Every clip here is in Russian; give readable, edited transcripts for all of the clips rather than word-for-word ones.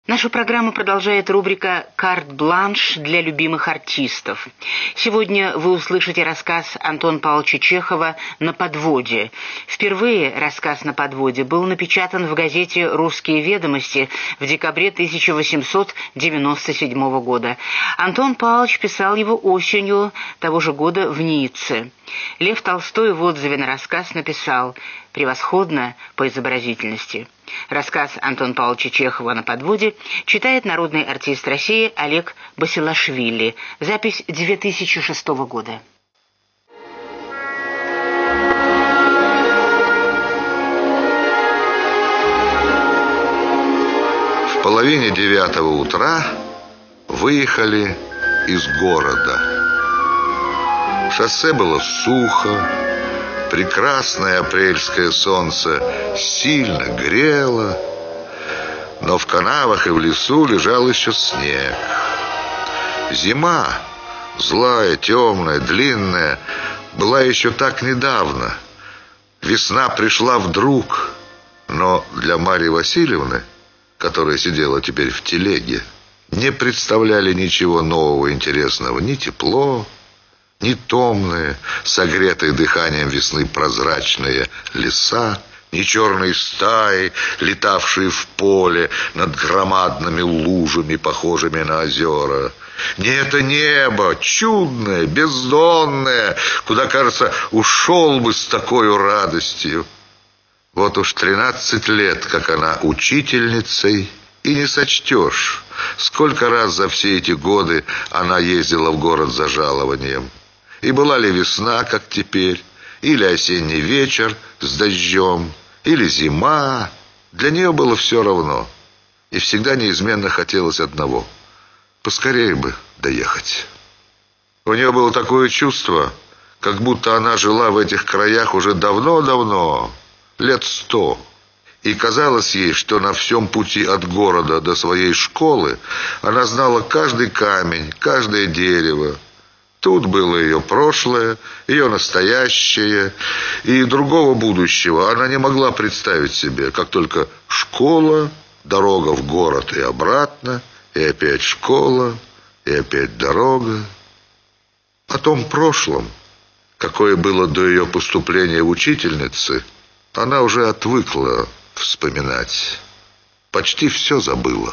Нашу программу продолжает рубрика «Карт-бланш для любимых артистов». Сегодня вы услышите рассказ Антона Павловича Чехова «На подводе». Впервые рассказ «На подводе» был напечатан в газете «Русские ведомости» в декабре 1897 года. Антон Павлович писал его осенью того же года в Ницце. Лев Толстой в отзыве на рассказ написал «Превосходно по изобразительности». Рассказ Антона Павловича Чехова «На подводе» читает народный артист России Олег Басилашвили. Запись 2006 года. В половине 9 утра выехали из города. Шоссе было сухо. Прекрасное апрельское солнце сильно грело, но в канавах и в лесу лежал еще снег. Зима, злая, темная, длинная, была еще так недавно. Весна пришла вдруг, но для Марьи Васильевны, которая сидела теперь в телеге, не представляли ничего нового, интересного. Ни тепло, ни томные, согретые дыханием весны прозрачные леса, ни черные стаи, летавшие в поле над громадными лужами, похожими на озера. Не это небо, чудное, бездонное, куда, кажется, ушел бы с такой радостью. Вот уж 13 лет, как она учительницей, и не сочтешь, сколько раз за все эти годы она ездила в город за жалованием. И была ли весна, как теперь, или осенний вечер с дождем, или зима, для нее было все равно. И всегда неизменно хотелось одного — поскорее бы доехать. У нее было такое чувство, как будто она жила в этих краях уже давно-давно, лет 100. И казалось ей, что на всем пути от города до своей школы она знала каждый камень, каждое дерево. Тут было ее прошлое, ее настоящее, и другого будущего она не могла представить себе, как только школа, дорога в город и обратно, и опять школа, и опять дорога. О том прошлом, какое было до ее поступления в учительницы, она уже отвыкла вспоминать. Почти все забыла.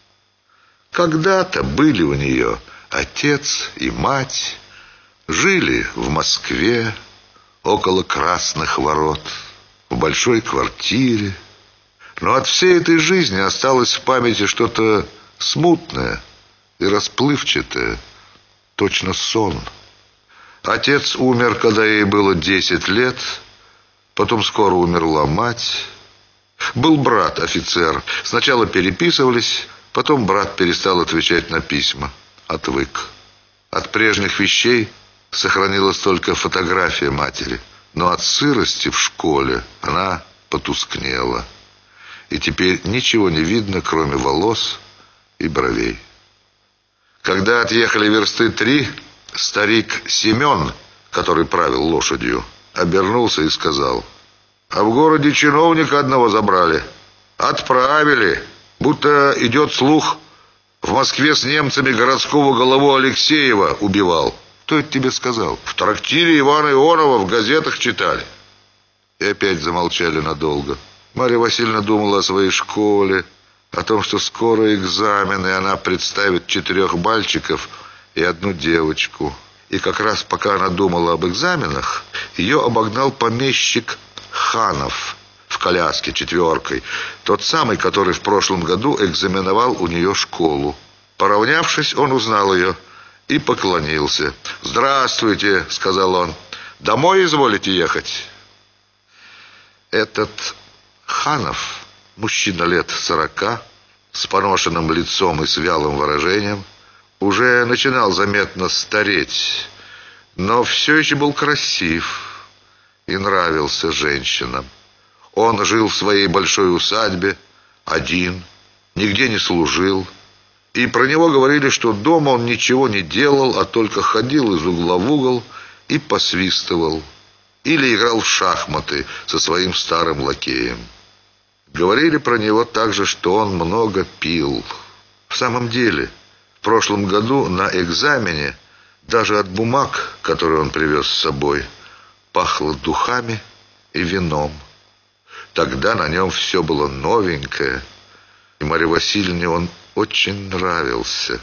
Когда-то были у нее отец и мать, жили в Москве, около Красных ворот, в большой квартире. Но от всей этой жизни осталось в памяти что-то смутное и расплывчатое, точно сон. Отец умер, когда ей было 10 лет, потом скоро умерла мать. Был брат, офицер. Сначала переписывались, потом брат перестал отвечать на письма. Отвык. От прежних вещей сохранилась только фотография матери, но от сырости в школе она потускнела. И теперь ничего не видно, кроме волос и бровей. Когда отъехали версты 3, старик Семен, который правил лошадью, обернулся и сказал: «А в городе чиновника одного забрали. Отправили, будто идет слух, в Москве с немцами городского голову Алексеева убивал». «Кто это тебе сказал?» «В трактире Ивана Ионова, в газетах читали». И опять замолчали надолго. Марья Васильевна думала о своей школе, о том, что скоро экзамены, и она представит 4 мальчиков и 1 девочку. И как раз пока она думала об экзаменах, ее обогнал помещик Ханов в коляске 4, тот самый, который в прошлом году экзаменовал у нее школу. Поравнявшись, он узнал ее и поклонился. «Здравствуйте», — сказал он, — «домой изволите ехать?» Этот Ханов, мужчина лет 40, с поношенным лицом и с вялым выражением, уже начинал заметно стареть, но все еще был красив и нравился женщинам. Он жил в своей большой усадьбе, один, нигде не служил, и про него говорили, что дома он ничего не делал, а только ходил из угла в угол и посвистывал, или играл в шахматы со своим старым лакеем. Говорили про него также, что он много пил. В самом деле, в прошлом году на экзамене даже от бумаг, которые он привез с собой, пахло духами и вином. Тогда на нем все было новенькое, и Марье Васильевне он очень нравился.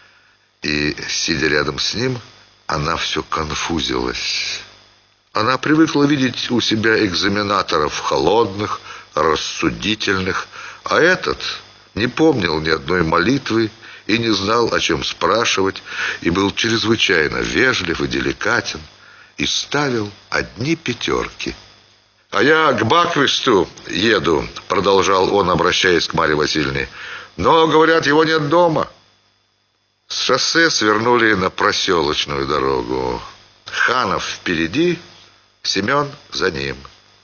И, сидя рядом с ним, она все конфузилась. Она привыкла видеть у себя экзаменаторов холодных, рассудительных, а этот не помнил ни одной молитвы и не знал, о чем спрашивать, и был чрезвычайно вежлив и деликатен, и ставил одни пятерки. «А я к Баквисту еду», — продолжал он, обращаясь к Марье Васильевне, «но, говорят, его нет дома». С шоссе свернули на проселочную дорогу. Ханов впереди, Семен за ним.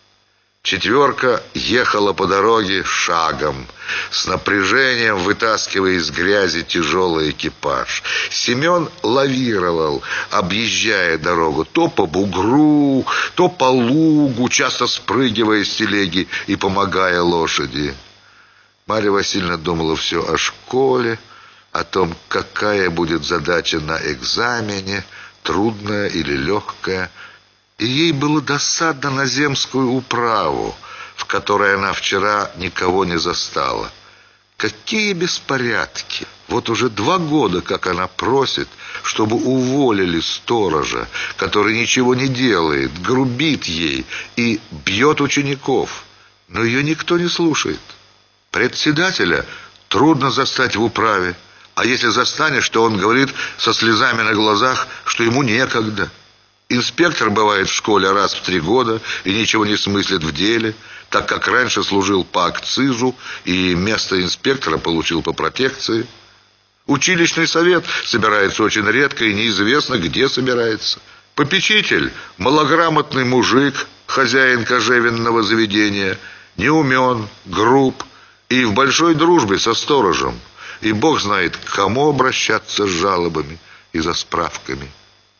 Четверка ехала по дороге шагом, с напряжением вытаскивая из грязи тяжелый экипаж. Семен лавировал, объезжая дорогу то по бугру, то по лугу, часто спрыгивая с телеги и помогая лошади. Марья Васильевна думала все о школе, о том, какая будет задача на экзамене, трудная или легкая. И ей было досадно на земскую управу, в которой она вчера никого не застала. Какие беспорядки! Вот уже 2 года, как она просит, чтобы уволили сторожа, который ничего не делает, грубит ей и бьет учеников. Но ее никто не слушает. Председателя трудно застать в управе, а если застанешь, то он говорит со слезами на глазах, что ему некогда. Инспектор бывает в школе раз в 3 года и ничего не смыслит в деле, так как раньше служил по акцизу и место инспектора получил по протекции. Училищный совет собирается очень редко и неизвестно, где собирается. Попечитель, малограмотный мужик, хозяин кожевенного заведения, неумен, груб и в большой дружбе со сторожем. И бог знает, к кому обращаться с жалобами и за справками.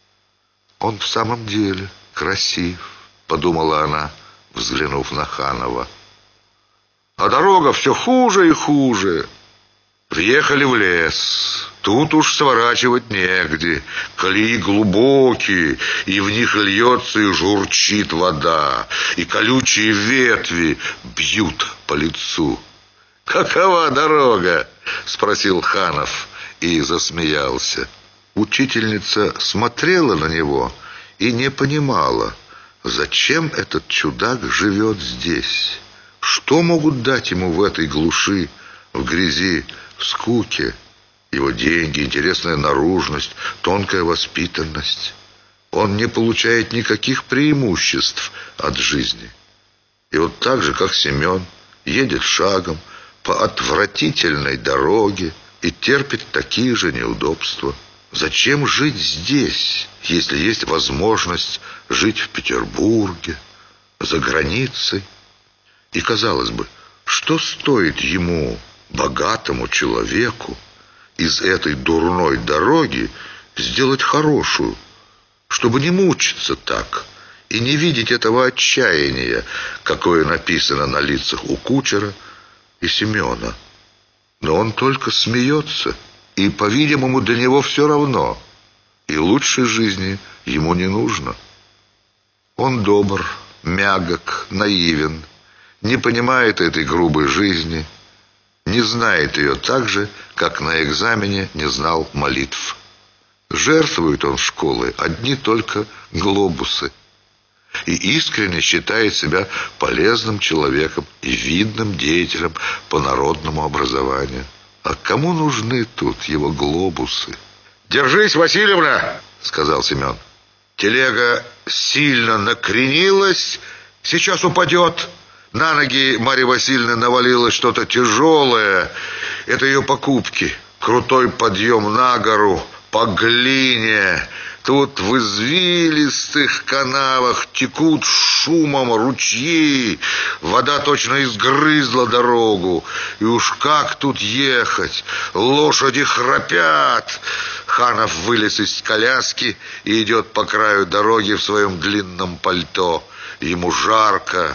«Он в самом деле красив», — подумала она, взглянув на Ханова. А дорога все хуже и хуже. Приехали в лес. Тут уж сворачивать негде. Колеи глубокие, и в них льется и журчит вода, и колючие ветви бьют по лицу. «Какова дорога?» — спросил Ханов и засмеялся. Учительница смотрела на него и не понимала, зачем этот чудак живет здесь. Что могут дать ему в этой глуши, в грязи, в скуке? Его деньги, интересная наружность, тонкая воспитанность. Он не получает никаких преимуществ от жизни. И вот так же, как Семен, едет шагом по отвратительной дороге и терпит такие же неудобства. Зачем жить здесь, если есть возможность жить в Петербурге, за границей? И, казалось бы, что стоит ему, богатому человеку, из этой дурной дороги сделать хорошую, чтобы не мучиться так и не видеть этого отчаяния, какое написано на лицах у кучера и Семена? Но он только смеется, и, по-видимому, для него все равно, и лучшей жизни ему не нужно. Он добр, мягок, наивен, не понимает этой грубой жизни, не знает ее так же, как на экзамене не знал молитв. Жертвует он школы одни только глобусы и искренне считает себя полезным человеком и видным деятелем по народному образованию. А кому нужны тут его глобусы? «Держись, Васильевна!» — сказал Семен. Телега сильно накренилась, сейчас упадет. На ноги Марьи Васильевны навалилось что-то тяжелое. Это ее покупки. Крутой подъем на гору, по глине. Тут в извилистых канавах текут шумом ручьи. Вода точно изгрызла дорогу. И уж как тут ехать? Лошади храпят. Ханов вылез из коляски и идет по краю дороги в своем длинном пальто. Ему жарко,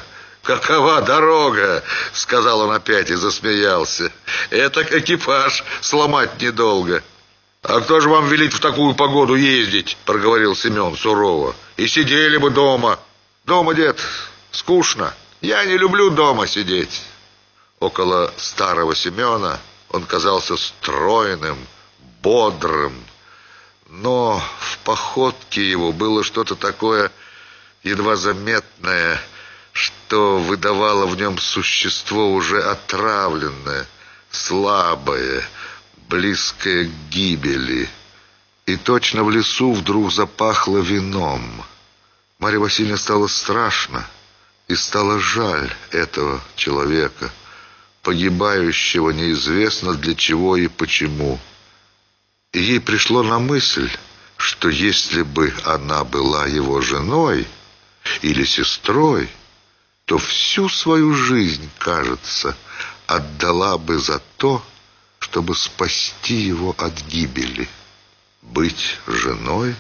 «Какова дорога?» — сказал он опять и засмеялся. «Этак экипаж сломать недолго». «А кто же вам велит в такую погоду ездить?» — проговорил Семен сурово. «И сидели бы дома». «Дома, дед, скучно. Я не люблю дома сидеть». Около старого Семена он казался стройным, бодрым, но в походке его было что-то такое едва заметное, что выдавало в нем существо уже отравленное, слабое, близкое к гибели. И точно в лесу вдруг запахло вином. Марье Васильевне стало страшно, и стало жаль этого человека, погибающего неизвестно для чего и почему. И ей пришло на мысль, что если бы она была его женой или сестрой, то всю свою жизнь, кажется, отдала бы за то, чтобы спасти его от гибели. Быть женой?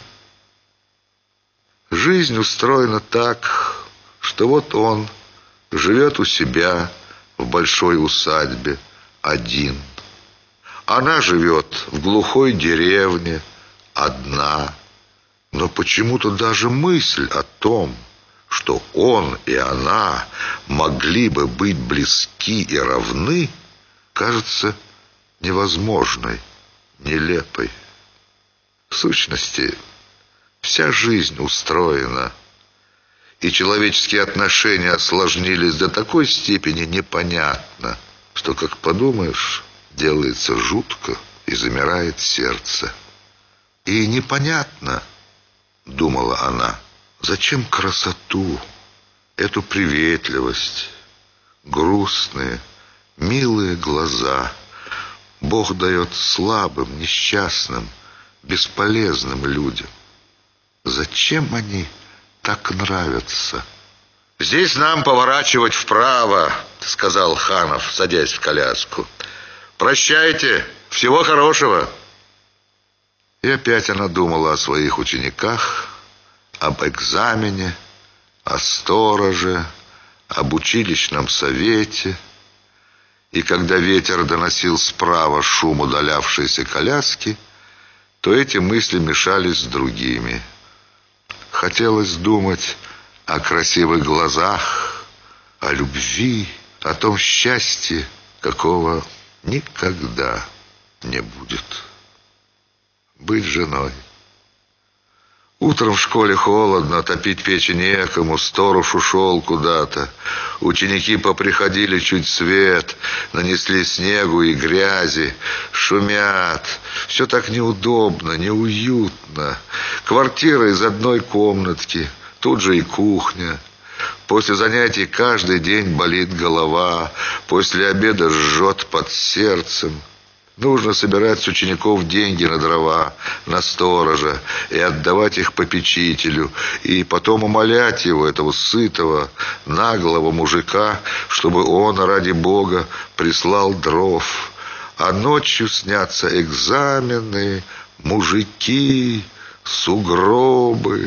Жизнь устроена так, что вот он живет у себя в большой усадьбе один. Она живет в глухой деревне одна. Но почему-то даже мысль о том, что он и она могли бы быть близки и равны, кажется невозможной, нелепой. В сущности, вся жизнь устроена, и человеческие отношения осложнились до такой степени непонятно, что, как подумаешь, делается жутко и замирает сердце. И непонятно, думала она, зачем красоту, эту приветливость, грустные, милые глаза Бог дает слабым, несчастным, бесполезным людям. Зачем они так нравятся? «Здесь нам поворачивать вправо», — сказал Ханов, садясь в коляску. «Прощайте, всего хорошего». И опять она думала о своих учениках, об экзамене, о стороже, об училищном совете. И когда ветер доносил справа шум удалявшейся коляски, то эти мысли мешались с другими. Хотелось думать о красивых глазах, о любви, о том счастье, какого никогда не будет. Быть женой. Утром в школе холодно, топить печи некому, сторож ушел куда-то. Ученики поприходили чуть свет, нанесли снегу и грязи, шумят. Все так неудобно, неуютно. Квартира из одной комнатки, тут же и кухня. После занятий каждый день болит голова, после обеда жжет под сердцем. Нужно собирать с учеников деньги на дрова, на сторожа, и отдавать их попечителю, и потом умолять его, этого сытого, наглого мужика, чтобы он, ради Бога, прислал дров. А ночью снятся экзамены, мужики, сугробы.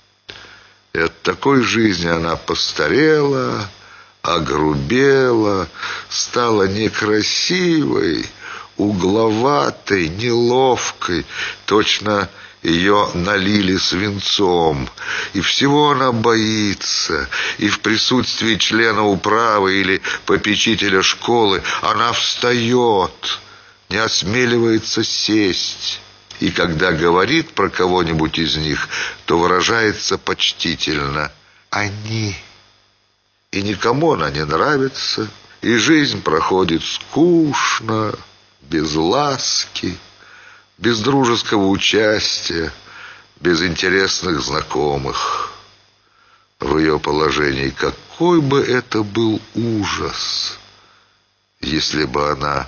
И от такой жизни она постарела, огрубела, стала некрасивой, угловатой, неловкой, точно ее налили свинцом. И всего она боится, и в присутствии члена управы или попечителя школы она встает, не осмеливается сесть. И когда говорит про кого-нибудь из них, то выражается почтительно «они». И никому она не нравится, и жизнь проходит скучно, без ласки, без дружеского участия, без интересных знакомых. В ее положении какой бы это был ужас, если бы она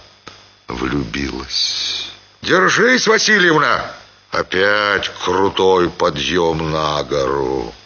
влюбилась. «Держись, Васильевна!» Опять крутой подъем на гору.